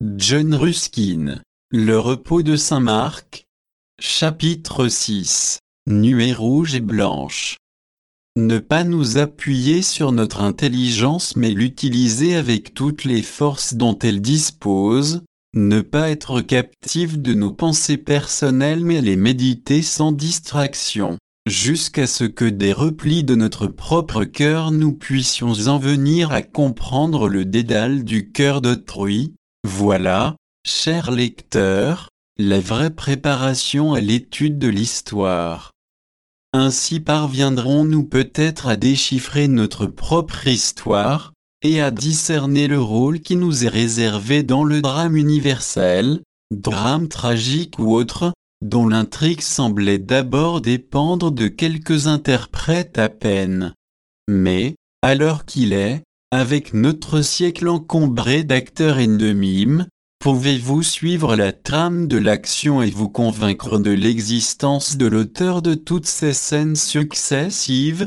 John Ruskin. Le repos de Saint-Marc. Chapitre 6. Nuée rouge et blanche. Ne pas nous appuyer sur notre intelligence mais l'utiliser avec toutes les forces dont elle dispose, ne pas être captif de nos pensées personnelles mais les méditer sans distraction, jusqu'à ce que des replis de notre propre cœur nous puissions en venir à comprendre le dédale du cœur d'autrui. Voilà, chers lecteurs, la vraie préparation à l'étude de l'histoire. Ainsi parviendrons-nous peut-être à déchiffrer notre propre histoire, et à discerner le rôle qui nous est réservé dans le drame universel, drame tragique ou autre, dont l'intrigue semblait d'abord dépendre de quelques interprètes à peine. Mais, à l'heure qu'il est, avec notre siècle encombré d'acteurs et de mimes, pouvez-vous suivre la trame de l'action et vous convaincre de l'existence de l'auteur de toutes ces scènes successives?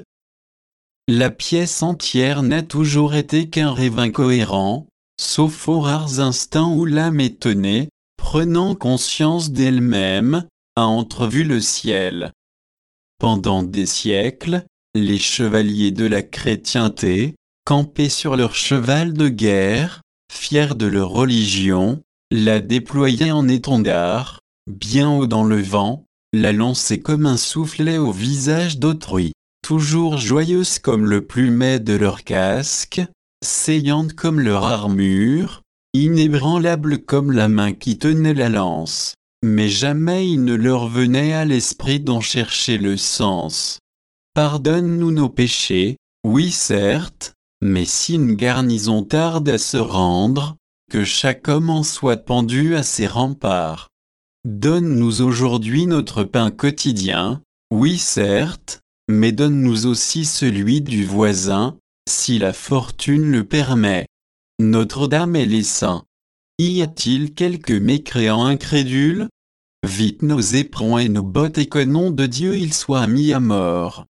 La pièce entière n'a toujours été qu'un rêve incohérent, sauf aux rares instants où l'âme étonnée, prenant conscience d'elle-même, a entrevu le ciel. Pendant des siècles, les chevaliers de la chrétienté, campés sur leur cheval de guerre, fiers de leur religion, la déployaient en étendard, bien haut dans le vent, la lançaient comme un soufflet au visage d'autrui, toujours joyeuse comme le plumet de leur casque, saillante comme leur armure, inébranlable comme la main qui tenait la lance, mais jamais il ne leur venait à l'esprit d'en chercher le sens. Pardonne-nous nos péchés, oui certes, mais si une garnison tarde à se rendre, que chaque homme en soit pendu à ses remparts. Donne-nous aujourd'hui notre pain quotidien, oui certes, mais donne-nous aussi celui du voisin, si la fortune le permet. Notre-Dame et les saints. Y a-t-il quelques mécréants incrédules? Vite nos éperons et nos bottes et qu'au nom de Dieu ils soient mis à mort.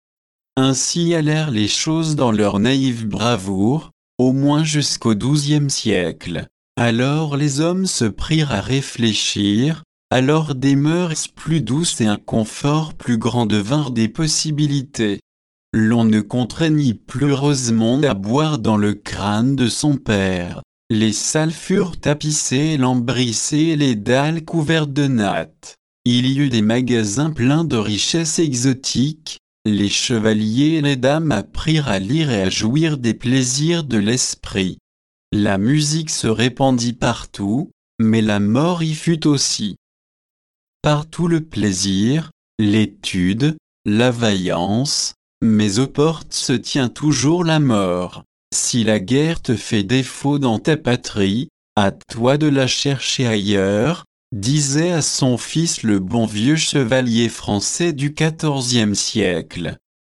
Ainsi allèrent les choses dans leur naïve bravoure, au moins jusqu'au XIIe siècle. Alors les hommes se prirent à réfléchir, alors des mœurs plus douces et un confort plus grand devinrent des possibilités. L'on ne contraignit plus Rosemonde à boire dans le crâne de son père. Les salles furent tapissées et lambrissées et les dalles couvertes de nattes. Il y eut des magasins pleins de richesses exotiques. Les chevaliers et les dames apprirent à lire et à jouir des plaisirs de l'esprit. La musique se répandit partout, mais la mort y fut aussi. Partout le plaisir, l'étude, la vaillance, mais aux portes se tient toujours la mort. Si la guerre te fait défaut dans ta patrie, à toi de la chercher ailleurs, disait à son fils le bon vieux chevalier français du XIVe siècle.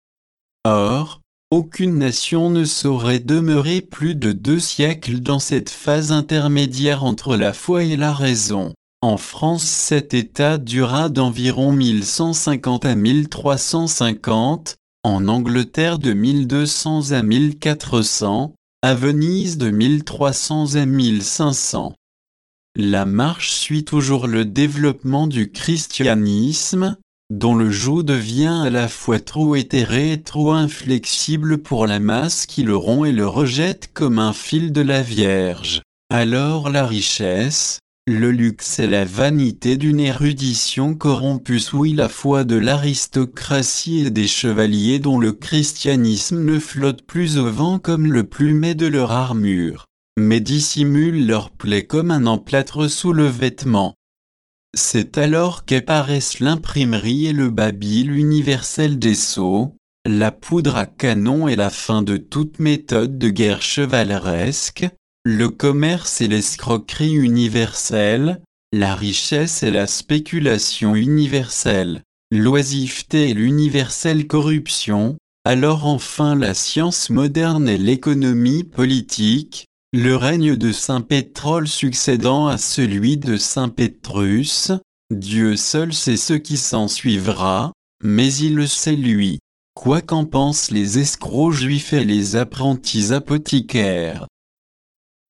Or, aucune nation ne saurait demeurer plus de 2 siècles dans cette phase intermédiaire entre la foi et la raison. En France, cet état dura d'environ 1150 à 1350, en Angleterre de 1200 à 1400, à Venise de 1300 à 1500. La marche suit toujours le développement du christianisme, dont le joug devient à la fois trop éthéré et trop inflexible pour la masse qui le rompt et le rejette comme un fil de la Vierge. Alors la richesse, le luxe et la vanité d'une érudition corrompue souillent la foi de l'aristocratie et des chevaliers dont le christianisme ne flotte plus au vent comme le plumet de leur armure, mais dissimule leurs plaies comme un emplâtre sous le vêtement. C'est alors qu'apparaissent l'imprimerie et le babil universel des sceaux, la poudre à canon et la fin de toute méthode de guerre chevaleresque, le commerce et l'escroquerie universelle, la richesse et la spéculation universelle, l'oisiveté et l'universelle corruption, alors enfin la science moderne et l'économie politique, le règne de Saint Pétrole succédant à celui de Saint Pétrus, Dieu seul sait ce qui s'en suivra, mais il le sait lui, quoi qu'en pensent les escrocs juifs et les apprentis apothicaires.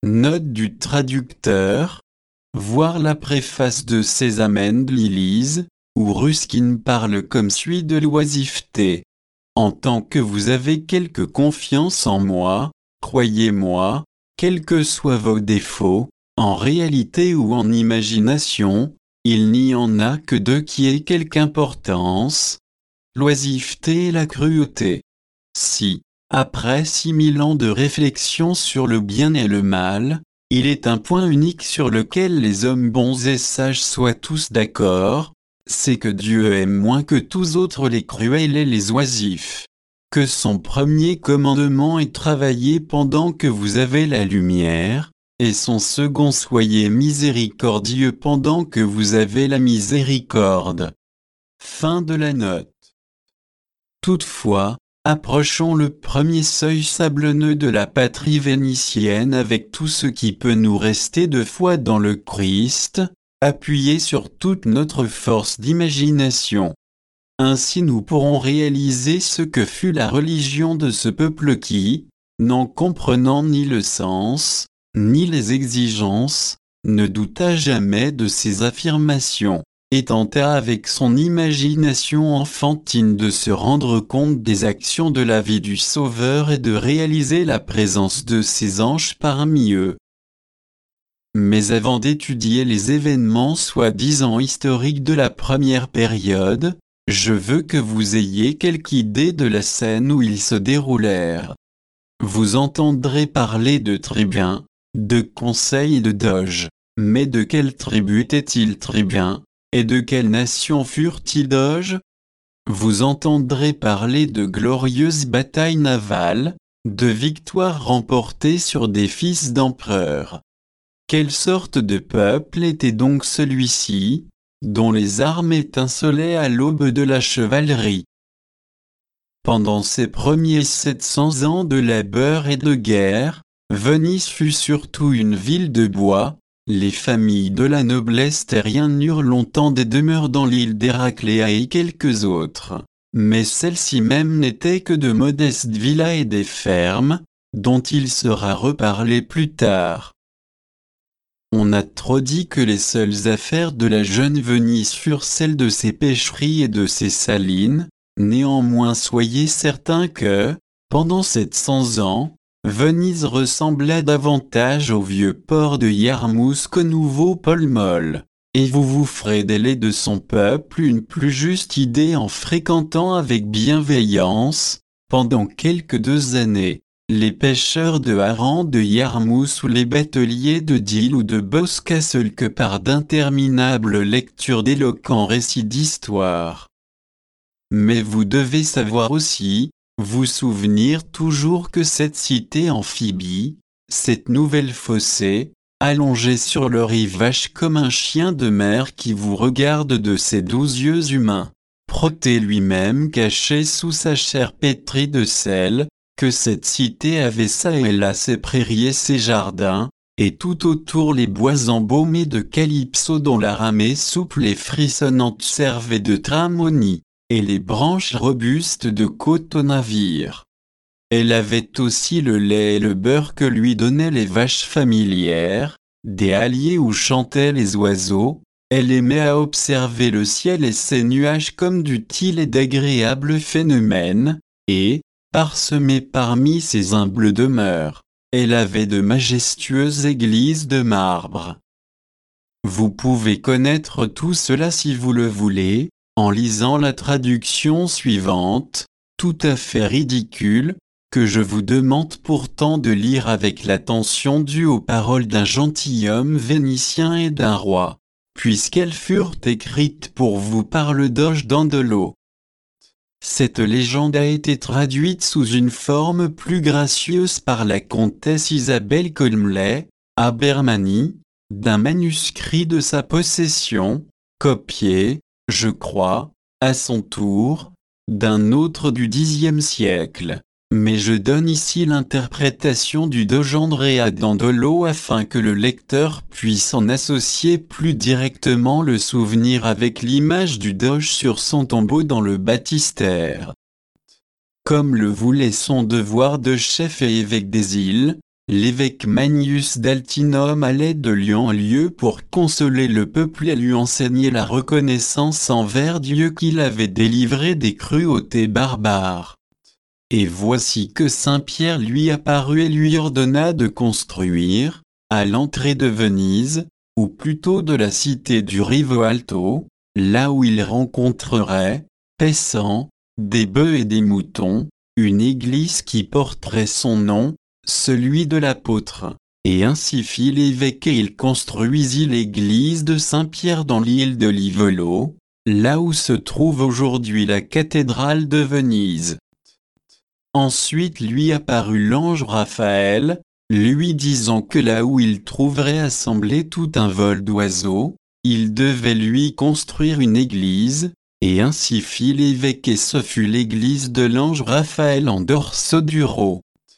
Note du traducteur. Voir la préface de Sésame Lilies, où Ruskin parle comme suit de l'oisiveté. En tant que vous avez quelque confiance en moi, croyez-moi, quels que soient vos défauts, en réalité ou en imagination, il n'y en a que deux qui aient quelque importance, l'oisiveté et la cruauté. Si, après 6000 ans de réflexion sur le bien et le mal, il est un point unique sur lequel les hommes bons et sages soient tous d'accord, c'est que Dieu aime moins que tous autres les cruels et les oisifs. Que son premier commandement est travailler pendant que vous avez la lumière, et son second soyez miséricordieux pendant que vous avez la miséricorde. Fin de la note. Toutefois, approchons le premier seuil sablonneux de la patrie vénitienne avec tout ce qui peut nous rester de foi dans le Christ, appuyé sur toute notre force d'imagination. Ainsi nous pourrons réaliser ce que fut la religion de ce peuple qui, n'en comprenant ni le sens, ni les exigences, ne douta jamais de ses affirmations, et tenta avec son imagination enfantine de se rendre compte des actions de la vie du Sauveur et de réaliser la présence de ses anges parmi eux. Mais avant d'étudier les événements soi-disant historiques de la première période, je veux que vous ayez quelque idée de la scène où ils se déroulèrent. Vous entendrez parler de tribuns, de conseils et de doges, mais de quelle tribu étaient-ils tribuns, et de quelle nation furent-ils doges? Vous entendrez parler de glorieuses batailles navales, de victoires remportées sur des fils d'empereurs. Quelle sorte de peuple était donc celui-ci, dont les armes étincelaient à l'aube de la chevalerie? Pendant ces premiers 700 ans de labeur et de guerre, Venise fut surtout une ville de bois. Les familles de la noblesse terrienne eurent longtemps des demeures dans l'île d'Héracléa et quelques autres, mais celles-ci même n'étaient que de modestes villas et des fermes, dont il sera reparlé plus tard. On a trop dit que les seules affaires de la jeune Venise furent celles de ses pêcheries et de ses salines, néanmoins soyez certains que, pendant 700 ans, Venise ressembla davantage au vieux port de Yarmouth qu'au nouveau Pôle Molle, et vous vous ferez d'elle de son peuple une plus juste idée en fréquentant avec bienveillance, pendant quelques 2 années, les pêcheurs de harengs de Yarmouth ou les bateliers de Deal ou de Boscastle que par d'interminables lectures d'éloquents récits d'histoire. Mais vous devez savoir aussi, vous souvenir toujours que cette cité amphibie, cette nouvelle fossée, allongée sur le rivage comme un chien de mer qui vous regarde de ses 12 yeux humains, Protée lui-même caché sous sa chair pétrie de sel, que cette cité avait çà et là ses prairies et ses jardins, et tout autour les bois embaumés de calypso dont la ramée souple et frissonnante servait de tramonie, et les branches robustes de cotonavire. Elle avait aussi le lait et le beurre que lui donnaient les vaches familières, des halliers où chantaient les oiseaux. Elle aimait à observer le ciel et ses nuages comme d'utiles et d'agréables phénomènes, et, parsemée parmi ses humbles demeures, elle avait de majestueuses églises de marbre. Vous pouvez connaître tout cela si vous le voulez, en lisant la traduction suivante, tout à fait ridicule, que je vous demande pourtant de lire avec l'attention due aux paroles d'un gentilhomme vénitien et d'un roi, puisqu'elles furent écrites pour vous par le doge Dandolo. Cette légende a été traduite sous une forme plus gracieuse par la comtesse Isabelle Colmley, à Bermanie, d'un manuscrit de sa possession, copié, je crois, à son tour, d'un autre du Xe siècle. Mais je donne ici l'interprétation du doge Andrea Dandolo afin que le lecteur puisse en associer plus directement le souvenir avec l'image du doge sur son tombeau dans le baptistère. Comme le voulait son devoir de chef et évêque des îles, l'évêque Magnus d'Altinum allait de lieu en lieu pour consoler le peuple et lui enseigner la reconnaissance envers Dieu qu'il avait délivré des cruautés barbares. Et voici que Saint Pierre lui apparut et lui ordonna de construire, à l'entrée de Venise, ou plutôt de la cité du Rivoalto, là où il rencontrerait, paissant, des bœufs et des moutons, une église qui porterait son nom, celui de l'apôtre. Et ainsi fit l'évêque et il construisit l'église de Saint-Pierre dans l'île de Livolo, là où se trouve aujourd'hui la cathédrale de Venise. Ensuite lui apparut l'ange Raphaël, lui disant que là où il trouverait assemblé tout un vol d'oiseaux, il devait lui construire une église, et ainsi fit l'évêque et ce fut l'église de l'ange Raphaël en Dorsoduro.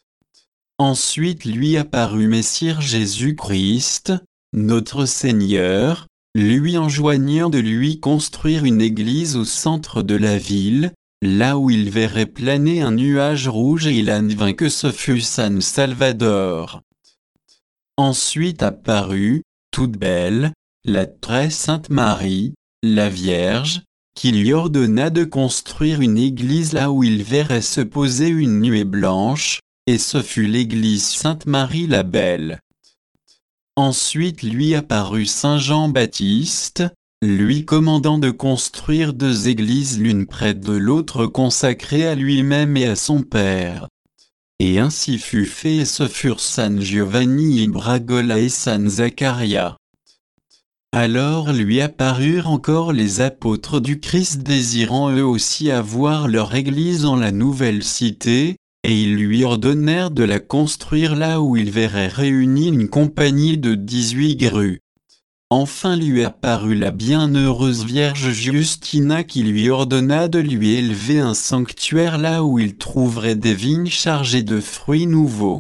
Ensuite lui apparut Messire Jésus-Christ, notre Seigneur, lui enjoignant de lui construire une église au centre de la ville, là où il verrait planer un nuage rouge et il advint que ce fut San Salvador. Ensuite apparut, toute belle, la très sainte Marie, la Vierge, qui lui ordonna de construire une église là où il verrait se poser une nuée blanche, et ce fut l'église Sainte-Marie la Belle. Ensuite lui apparut Saint Jean-Baptiste, lui commandant de construire 2 églises l'une près de l'autre consacrées à lui-même et à son Père. Et ainsi fut fait et ce furent San Giovanni in Bragola et San Zaccaria. Alors lui apparurent encore les apôtres du Christ désirant eux aussi avoir leur église en la nouvelle cité, et ils lui ordonnèrent de la construire là où il verrait réunie une compagnie de 18 grues. Enfin lui apparut la bienheureuse Vierge Justina qui lui ordonna de lui élever un sanctuaire là où il trouverait des vignes chargées de fruits nouveaux.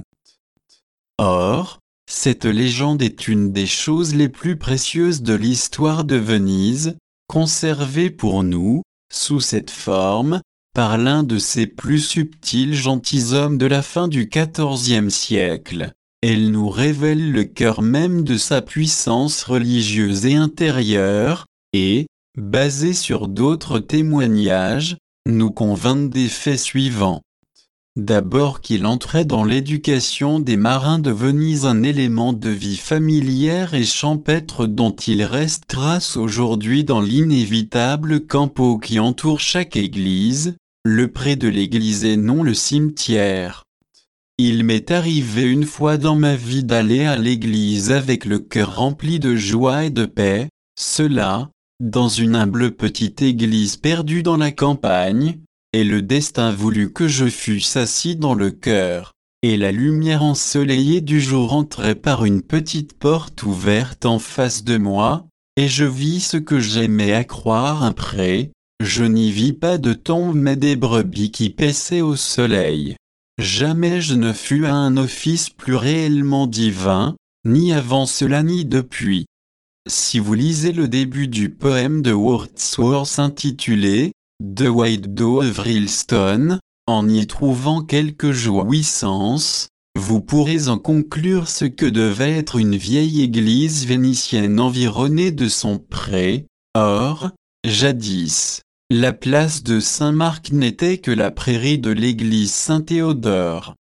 Or, cette légende est une des choses les plus précieuses de l'histoire de Venise, conservée pour nous, sous cette forme, par l'un de ses plus subtils gentilshommes de la fin du XIVe siècle. Elle nous révèle le cœur même de sa puissance religieuse et intérieure, et, basée sur d'autres témoignages, nous convainc des faits suivants. D'abord qu'il entrait dans l'éducation des marins de Venise un élément de vie familière et champêtre dont il reste trace aujourd'hui dans l'inévitable campo qui entoure chaque église, le pré de l'église et non le cimetière. Il m'est arrivé une fois dans ma vie d'aller à l'église avec le cœur rempli de joie et de paix, cela, dans une humble petite église perdue dans la campagne, et le destin voulut que je fusse assis dans le chœur, et la lumière ensoleillée du jour entrait par une petite porte ouverte en face de moi, et je vis ce que j'aimais à croire un pré, je n'y vis pas de tombe mais des brebis qui paissaient au soleil. Jamais je ne fus à un office plus réellement divin, ni avant cela ni depuis. Si vous lisez le début du poème de Wordsworth intitulé « The White Doe of Rylstone », en y trouvant quelques jouissances, vous pourrez en conclure ce que devait être une vieille église vénitienne environnée de son pré. Or, jadis, la place de Saint-Marc n'était que la prairie de l'église Saint-Théodore.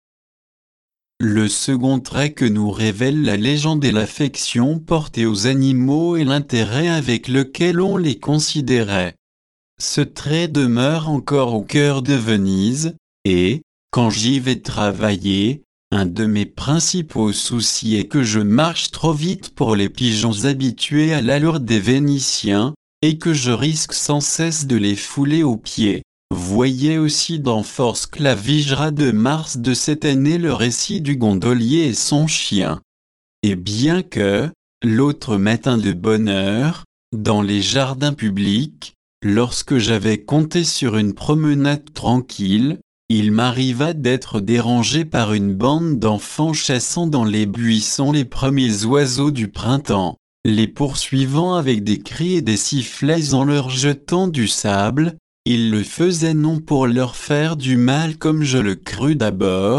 Le second trait que nous révèle la légende est l'affection portée aux animaux et l'intérêt avec lequel on les considérait. Ce trait demeure encore au cœur de Venise, et, quand j'y vais travailler, un de mes principaux soucis est que je marche trop vite pour les pigeons habitués à l'allure des Vénitiens, et que je risque sans cesse de les fouler aux pieds. Voyez aussi dans Force Clavigera de mars de cette année le récit du gondolier et son chien. Et bien que, l'autre matin de bonne heure, dans les jardins publics, lorsque j'avais compté sur une promenade tranquille, il m'arriva d'être dérangé par une bande d'enfants chassant dans les buissons les premiers oiseaux du printemps, les poursuivant avec des cris et des sifflets en leur jetant du sable. Ils le faisaient non pour leur faire du mal comme je le crus d'abord,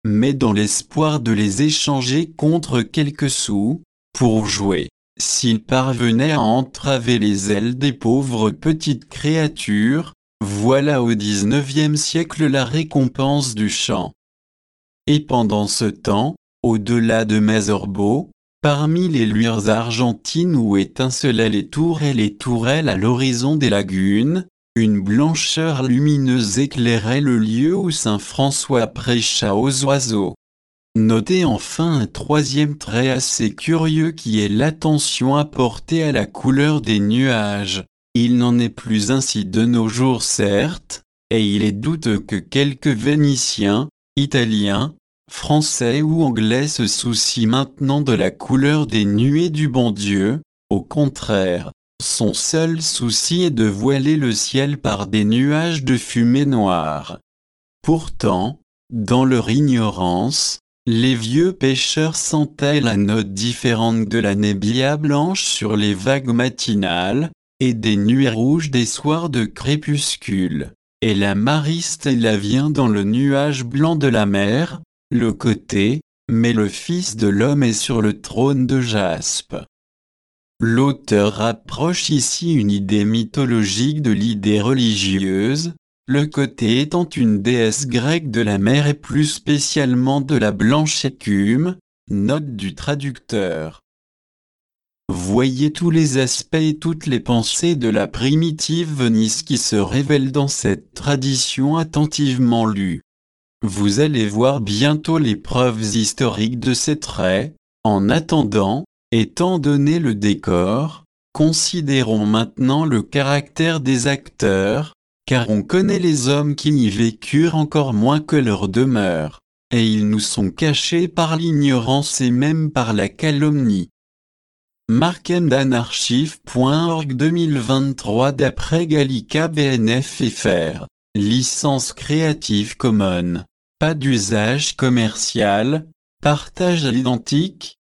mais dans l'espoir de les échanger contre quelques sous, pour jouer. S'il parvenait à entraver les ailes des pauvres petites créatures, voilà au XIXe siècle la récompense du chant. Et pendant ce temps, au-delà de Mésorbeau, parmi les lueurs argentines où étincelaient les tourelles à l'horizon des lagunes, une blancheur lumineuse éclairait le lieu où saint François prêcha aux oiseaux. Notez enfin un troisième trait assez curieux qui est l'attention apportée à la couleur des nuages. Il n'en est plus ainsi de nos jours certes, et il est douteux que quelques Vénitiens, Italiens, Français ou Anglais se soucient maintenant de la couleur des nuées du bon Dieu. Au contraire, son seul souci est de voiler le ciel par des nuages de fumée noire. Pourtant, dans leur ignorance, les vieux pêcheurs sentaient la note différente de la nébia blanche sur les vagues matinales, et des nuées rouges des soirs de crépuscule, et la mariste et la vient dans le nuage blanc de la mer, le côté, mais le Fils de l'homme est sur le trône de jaspe. L'auteur rapproche ici une idée mythologique de l'idée religieuse, le côté étant une déesse grecque de la mer et plus spécialement de la blanche écume, note du traducteur. Voyez tous les aspects et toutes les pensées de la primitive Venise qui se révèlent dans cette tradition attentivement lue. Vous allez voir bientôt les preuves historiques de ces traits. En attendant, étant donné le décor, considérons maintenant le caractère des acteurs, car on connaît les hommes qui y vécurent encore moins que leur demeure, et ils nous sont cachés par l'ignorance et même par la calomnie. Markendanarchive.org 2023 d'après Gallica BNF FR. Licence Creative Commons. Pas d'usage commercial. Partage à l'identique.